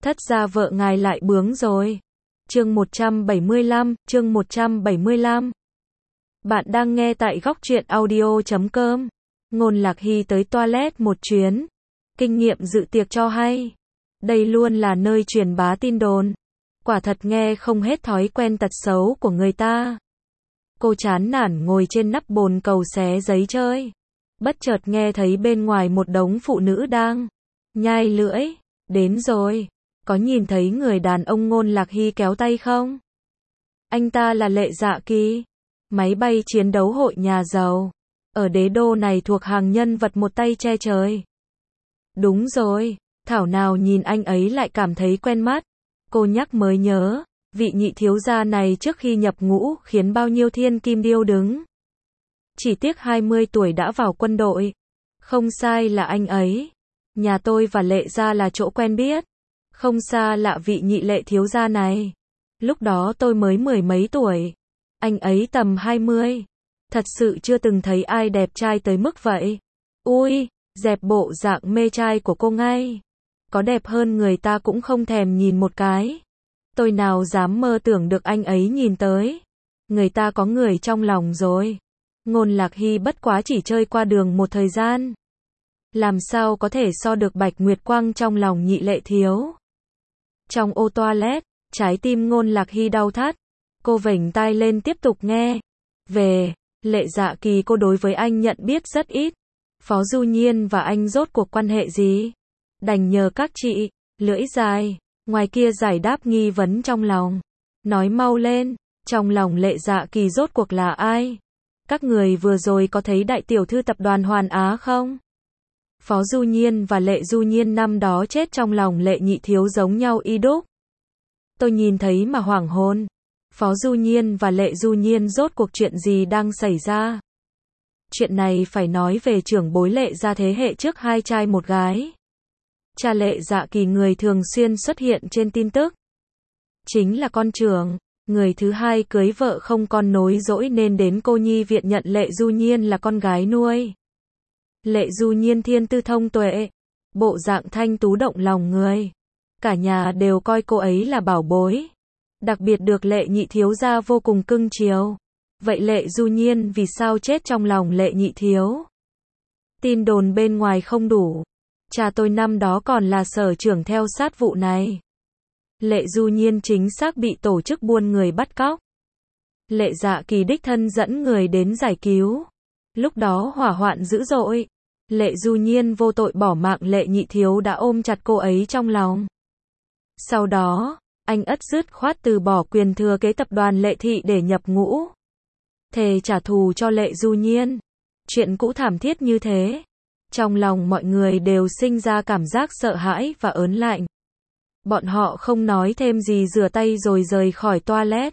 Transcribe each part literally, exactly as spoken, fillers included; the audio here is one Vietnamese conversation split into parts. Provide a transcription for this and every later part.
Thất gia vợ ngài lại bướng rồi. Chương một trăm bảy mươi lăm, chương một trăm bảy mươi lăm. Bạn đang nghe tại góc truyện audio chấm com. Ngôn Lạc Hy tới toilet một chuyến. Kinh nghiệm dự tiệc cho hay. Đây luôn là nơi truyền bá tin đồn. Quả thật nghe không hết thói quen tật xấu của người ta. Cô chán nản ngồi trên nắp bồn cầu xé giấy chơi. Bất chợt nghe thấy bên ngoài một đống phụ nữ đang nhai lưỡi. Đến rồi. Có nhìn thấy người đàn ông Ngôn Lạc Hy kéo tay không? Anh ta là Lệ Dạ Kỳ. Máy bay chiến đấu hội nhà giàu. Ở đế đô này thuộc hàng nhân vật một tay che trời. Đúng rồi, thảo nào nhìn anh ấy lại cảm thấy quen mắt. Cô nhắc mới nhớ, vị nhị thiếu gia này trước khi nhập ngũ khiến bao nhiêu thiên kim điêu đứng. Chỉ tiếc hai mươi tuổi đã vào quân đội. Không sai là anh ấy. Nhà tôi và Lệ gia là chỗ quen biết. Không xa lạ vị nhị Lệ thiếu gia này. Lúc đó tôi mới mười mấy tuổi. Anh ấy tầm hai mươi. Thật sự chưa từng thấy ai đẹp trai tới mức vậy. Ui, dẹp bộ dạng mê trai của cô ngay. Có đẹp hơn người ta cũng không thèm nhìn một cái. Tôi nào dám mơ tưởng được anh ấy nhìn tới. Người ta có người trong lòng rồi. Ngôn Lạc Hy bất quá chỉ chơi qua đường một thời gian. Làm sao có thể so được Bạch Nguyệt Quang trong lòng nhị Lệ thiếu. Trong ô toilet, trái tim Ngôn Lạc Hy đau thắt. Cô vểnh tai lên tiếp tục nghe. Về, Lệ Dạ Kỳ cô đối với anh nhận biết rất ít. Phó Du Nhiên và anh rốt cuộc quan hệ gì? Đành nhờ các chị, lưỡi dài, ngoài kia giải đáp nghi vấn trong lòng. Nói mau lên, trong lòng Lệ Dạ Kỳ rốt cuộc là ai? Các người vừa rồi có thấy đại tiểu thư tập đoàn Hoàn Á không? Phó Du Nhiên và Lệ Du Nhiên năm đó chết trong lòng Lệ nhị thiếu giống nhau y đúc. Tôi nhìn thấy mà hoảng hồn. Phó Du Nhiên và Lệ Du Nhiên rốt cuộc chuyện gì đang xảy ra? Chuyện này phải nói về trưởng bối Lệ gia thế hệ trước hai trai một gái. Cha Lệ Dạ Kỳ người thường xuyên xuất hiện trên tin tức. Chính là con trưởng, người thứ hai cưới vợ không con nối dõi nên đến cô nhi viện nhận Lệ Du Nhiên là con gái nuôi. Lệ Du Nhiên thiên tư thông tuệ, bộ dạng thanh tú động lòng người. Cả nhà đều coi cô ấy là bảo bối. Đặc biệt được Lệ nhị thiếu gia vô cùng cưng chiều. Vậy Lệ Du Nhiên vì sao chết trong lòng Lệ nhị thiếu? Tin đồn bên ngoài không đủ. Cha tôi năm đó còn là sở trưởng theo sát vụ này. Lệ Du Nhiên chính xác bị tổ chức buôn người bắt cóc. Lệ Dạ Kỳ đích thân dẫn người đến giải cứu. Lúc đó hỏa hoạn dữ dội. Lệ Du Nhiên vô tội bỏ mạng Lệ nhị thiếu đã ôm chặt cô ấy trong lòng. Sau đó, anh ất dứt khoát từ bỏ quyền thừa kế tập đoàn Lệ thị để nhập ngũ. Thề trả thù cho Lệ Du Nhiên. Chuyện cũ thảm thiết như thế. Trong lòng mọi người đều sinh ra cảm giác sợ hãi và ớn lạnh. Bọn họ không nói thêm gì rửa tay rồi rời khỏi toilet.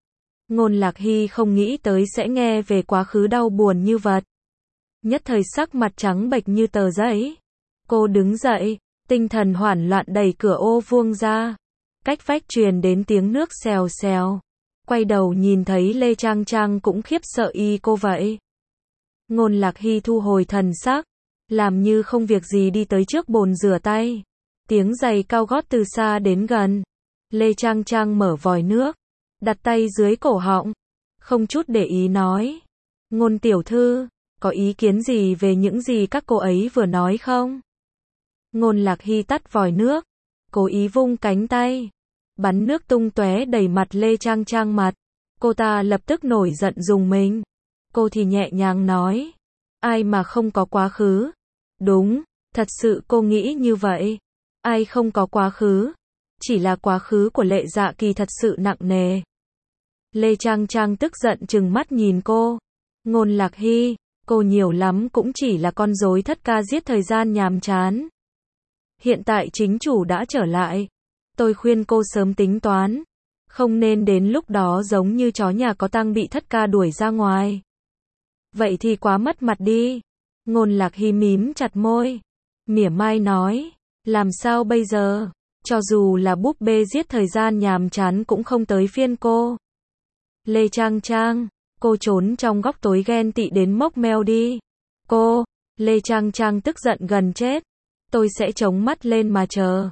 Ngôn Lạc Hy không nghĩ tới sẽ nghe về quá khứ đau buồn như vật. Nhất thời sắc mặt trắng bệch như tờ giấy. Cô đứng dậy, tinh thần hoảng loạn đẩy cửa ô vuông ra. Cách vách truyền đến tiếng nước xèo xèo. Quay đầu nhìn thấy Lê Trang Trang cũng khiếp sợ y cô vậy. Ngôn Lạc Hy thu hồi thần sắc, làm như không việc gì đi tới trước bồn rửa tay. Tiếng giày cao gót từ xa đến gần. Lê Trang Trang mở vòi nước, đặt tay dưới cổ họng, không chút để ý nói. Ngôn tiểu thư, có ý kiến gì về những gì các cô ấy vừa nói không? Ngôn Lạc Hy tắt vòi nước, cố ý vung cánh tay. Bắn nước tung tóe đầy mặt Lê Trang Trang mặt. Cô ta lập tức nổi giận rùng mình. Cô thì nhẹ nhàng nói. Ai mà không có quá khứ? Đúng, thật sự cô nghĩ như vậy. Ai không có quá khứ? Chỉ là quá khứ của Lệ Dạ Kỳ thật sự nặng nề. Lê Trang Trang tức giận trừng mắt nhìn cô. Ngôn Lạc Hy, cô nhiều lắm cũng chỉ là con rối thất ca giết thời gian nhàm chán. Hiện tại chính chủ đã trở lại. Tôi khuyên cô sớm tính toán. Không nên đến lúc đó giống như chó nhà có tang bị thất ca đuổi ra ngoài. Vậy thì quá mất mặt đi. Ngôn Lạc Hy mím chặt môi. Mỉa mai nói. Làm sao bây giờ? Cho dù là búp bê giết thời gian nhàm chán cũng không tới phiên cô. Lê Trang Trang, cô trốn trong góc tối ghen tị đến mốc meo đi. Cô, Lê Trang Trang tức giận gần chết. Tôi sẽ chống mắt lên mà chờ.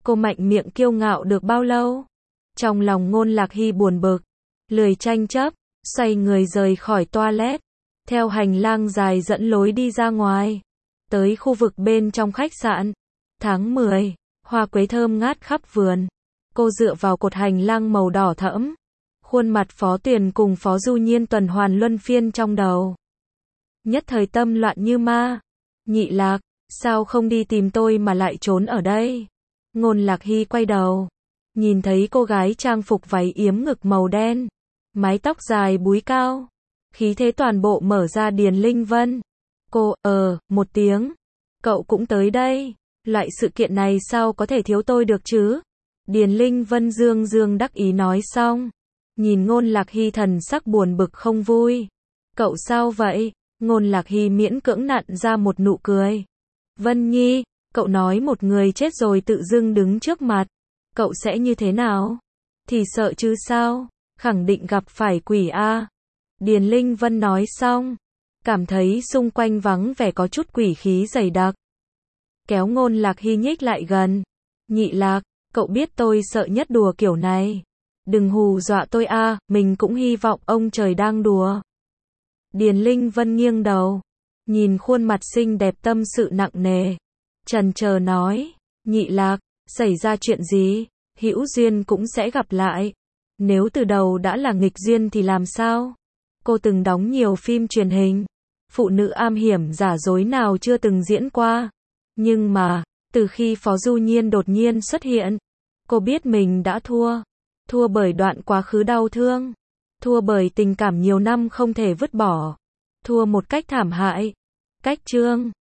Cô mạnh miệng kiêu ngạo được bao lâu? Trong lòng Ngôn Lạc Hy buồn bực, lười tranh chấp, xoay người rời khỏi toilet, theo hành lang dài dẫn lối đi ra ngoài, tới khu vực bên trong khách sạn. Tháng mười, hoa quế thơm ngát khắp vườn. Cô dựa vào cột hành lang màu đỏ thẫm, khuôn mặt Phó Tuyền cùng Phó Du Nhiên tuần hoàn luân phiên trong đầu. Nhất thời tâm loạn như ma. Nhị Lạc, sao không đi tìm tôi mà lại trốn ở đây? Ngôn Lạc Hy quay đầu, nhìn thấy cô gái trang phục váy yếm ngực màu đen, mái tóc dài búi cao, khí thế toàn bộ mở ra. Điền Linh Vân. Cô, ờ, một tiếng. Cậu cũng tới đây. Loại sự kiện này sao có thể thiếu tôi được chứ? Điền Linh Vân dương dương đắc ý nói xong, nhìn Ngôn Lạc Hy thần sắc buồn bực không vui. Cậu sao vậy? Ngôn Lạc Hy miễn cưỡng nặn ra một nụ cười. Vân Nhi, cậu nói một người chết rồi tự dưng đứng trước mặt, cậu sẽ như thế nào? Thì sợ chứ sao? Khẳng định gặp phải quỷ a. Điền Linh Vân nói xong, cảm thấy xung quanh vắng vẻ có chút quỷ khí dày đặc. Kéo Ngôn Lạc Hy nhích lại gần. Nhị Lạc, cậu biết tôi sợ nhất đùa kiểu này. Đừng hù dọa tôi a, mình cũng hy vọng ông trời đang đùa. Điền Linh Vân nghiêng đầu, nhìn khuôn mặt xinh đẹp tâm sự nặng nề, chần chờ nói, Nhị Lạc, xảy ra chuyện gì? Hữu duyên cũng sẽ gặp lại. Nếu từ đầu đã là nghịch duyên thì làm sao? Cô từng đóng nhiều phim truyền hình, phụ nữ am hiểm giả dối nào chưa từng diễn qua. Nhưng mà, từ khi Phó Du Nhiên đột nhiên xuất hiện, cô biết mình đã thua. Thua bởi đoạn quá khứ đau thương. Thua bởi tình cảm nhiều năm không thể vứt bỏ. Thua một cách thảm hại. Cách chương